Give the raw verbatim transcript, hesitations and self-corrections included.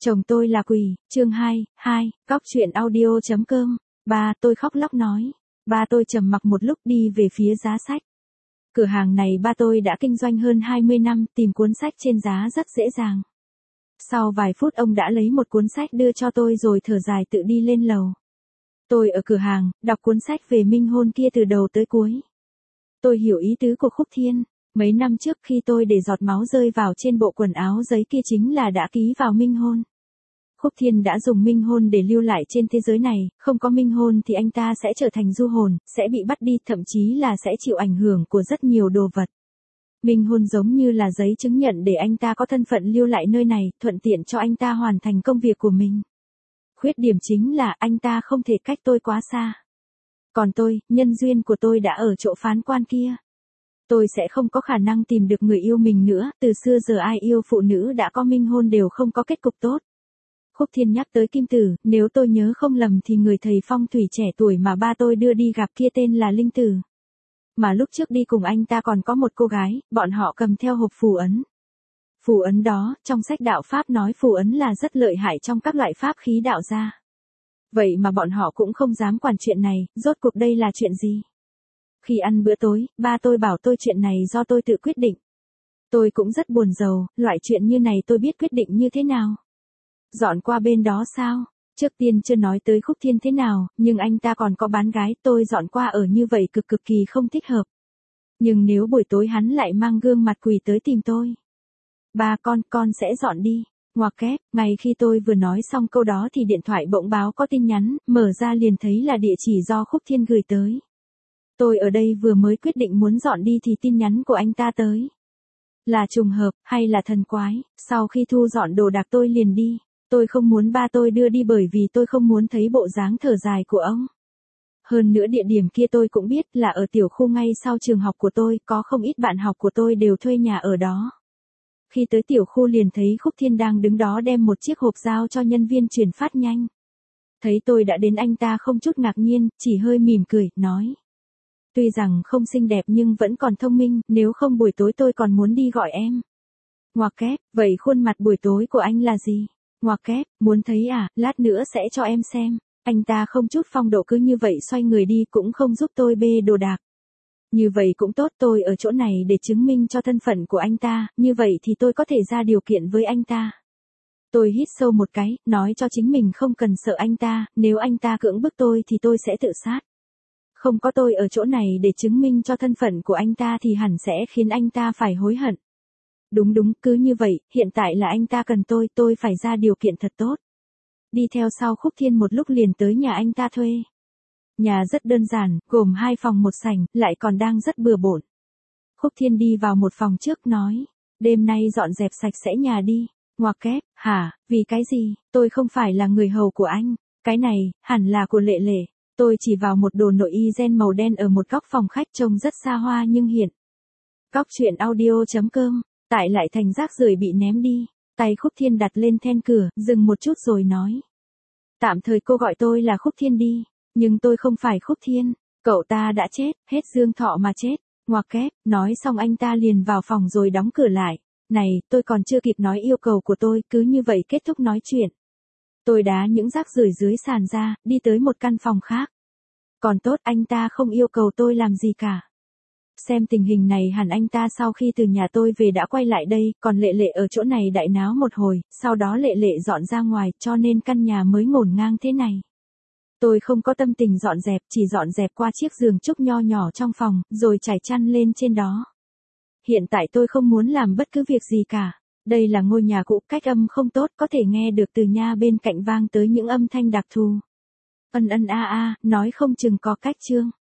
Chồng tôi là quỷ, chương hai, hai, cóc truyện audio chấm com. Ba, tôi khóc lóc nói. Ba tôi trầm mặc một lúc đi về phía giá sách. Cửa hàng này ba tôi đã kinh doanh hơn hai mươi năm, tìm cuốn sách trên giá rất dễ dàng. Sau vài phút ông đã lấy một cuốn sách đưa cho tôi rồi thở dài tự đi lên lầu. Tôi ở cửa hàng, đọc cuốn sách về minh hôn kia từ đầu tới cuối. Tôi hiểu ý tứ của Khúc Thiên. Mấy năm trước khi tôi để giọt máu rơi vào trên bộ quần áo giấy kia chính là đã ký vào minh hôn. Khúc Thiên đã dùng minh hôn để lưu lại trên thế giới này, không có minh hôn thì anh ta sẽ trở thành du hồn, sẽ bị bắt đi, thậm chí là sẽ chịu ảnh hưởng của rất nhiều đồ vật. Minh hôn giống như là giấy chứng nhận để anh ta có thân phận lưu lại nơi này, thuận tiện cho anh ta hoàn thành công việc của mình. Khuyết điểm chính là anh ta không thể cách tôi quá xa. Còn tôi, nhân duyên của tôi đã ở chỗ phán quan kia. Tôi sẽ không có khả năng tìm được người yêu mình nữa, từ xưa giờ ai yêu phụ nữ đã có minh hôn đều không có kết cục tốt. Khúc Thiên nhắc tới Kim Tử, nếu tôi nhớ không lầm thì người thầy phong thủy trẻ tuổi mà ba tôi đưa đi gặp kia tên là Linh Tử. Mà lúc trước đi cùng anh ta còn có một cô gái, bọn họ cầm theo hộp phù ấn. Phù ấn đó, trong sách đạo Pháp nói phù ấn là rất lợi hại trong các loại pháp khí đạo gia. Vậy mà bọn họ cũng không dám quản chuyện này, rốt cuộc đây là chuyện gì? Khi ăn bữa tối, ba tôi bảo tôi chuyện này do tôi tự quyết định. Tôi cũng rất buồn rầu, loại chuyện như này tôi biết quyết định như thế nào. Dọn qua bên đó sao? Trước tiên chưa nói tới Khúc Thiên thế nào, nhưng anh ta còn có bán gái, tôi dọn qua ở như vậy cực cực kỳ không thích hợp. Nhưng nếu buổi tối hắn lại mang gương mặt quỷ tới tìm tôi. Ba con, con sẽ dọn đi. Ngoặc kép, ngay khi tôi vừa nói xong câu đó thì điện thoại bỗng báo có tin nhắn, mở ra liền thấy là địa chỉ do Khúc Thiên gửi tới. Tôi ở đây vừa mới quyết định muốn dọn đi thì tin nhắn của anh ta tới. Là trùng hợp, hay là thần quái, sau khi thu dọn đồ đạc tôi liền đi. Tôi không muốn ba tôi đưa đi bởi vì tôi không muốn thấy bộ dáng thở dài của ông. Hơn nữa địa điểm kia tôi cũng biết là ở tiểu khu ngay sau trường học của tôi, có không ít bạn học của tôi đều thuê nhà ở đó. Khi tới tiểu khu liền thấy Khúc Thiên đang đứng đó đem một chiếc hộp giao cho nhân viên chuyển phát nhanh. Thấy tôi đã đến anh ta không chút ngạc nhiên, chỉ hơi mỉm cười, nói. Tuy rằng không xinh đẹp nhưng vẫn còn thông minh, nếu không buổi tối tôi còn muốn đi gọi em. Ngoặc kép, vậy khuôn mặt buổi tối của anh là gì? Ngoặc kép, muốn thấy à, lát nữa sẽ cho em xem. Anh ta không chút phong độ cứ như vậy xoay người đi cũng không giúp tôi bê đồ đạc. Như vậy cũng tốt, tôi ở chỗ này để chứng minh cho thân phận của anh ta, như vậy thì tôi có thể ra điều kiện với anh ta. Tôi hít sâu một cái, nói cho chính mình không cần sợ anh ta, nếu anh ta cưỡng bức tôi thì tôi sẽ tự sát. Không có tôi ở chỗ này để chứng minh cho thân phận của anh ta thì hẳn sẽ khiến anh ta phải hối hận. Đúng đúng, cứ như vậy, hiện tại là anh ta cần tôi, tôi phải ra điều kiện thật tốt. Đi theo sau Khúc Thiên một lúc liền tới nhà anh ta thuê. Nhà rất đơn giản, gồm hai phòng một sảnh, lại còn đang rất bừa bộn. Khúc Thiên đi vào một phòng trước nói, đêm nay dọn dẹp sạch sẽ nhà đi. Ngoặc kép, hả, vì cái gì, tôi không phải là người hầu của anh, cái này, hẳn là của Lệ Lệ. Tôi chỉ vào một đồ nội y ren màu đen ở một góc phòng khách trông rất xa hoa nhưng hiện. Cóc truyện audio chấm com, tại lại thành rác rưởi bị ném đi, tay Khúc Thiên đặt lên then cửa, dừng một chút rồi nói. Tạm thời cô gọi tôi là Khúc Thiên đi, nhưng tôi không phải Khúc Thiên, cậu ta đã chết, hết dương thọ mà chết. Ngoặc kép, nói xong anh ta liền vào phòng rồi đóng cửa lại. Này, tôi còn chưa kịp nói yêu cầu của tôi, cứ như vậy kết thúc nói chuyện. Tôi đá những rác rưởi dưới sàn ra, đi tới một căn phòng khác. Còn tốt anh ta không yêu cầu tôi làm gì cả. Xem tình hình này hẳn anh ta sau khi từ nhà tôi về đã quay lại đây, còn Lệ Lệ ở chỗ này đại náo một hồi, sau đó Lệ Lệ dọn ra ngoài cho nên căn nhà mới ngổn ngang thế này. Tôi không có tâm tình dọn dẹp, chỉ dọn dẹp qua chiếc giường trúc nho nhỏ trong phòng, rồi trải chăn lên trên đó. Hiện tại tôi không muốn làm bất cứ việc gì cả. Đây là ngôi nhà cũ, cách âm không tốt, có thể nghe được từ nhà bên cạnh vang tới những âm thanh đặc thù. Ân ân a a, nói không chừng có cách chương.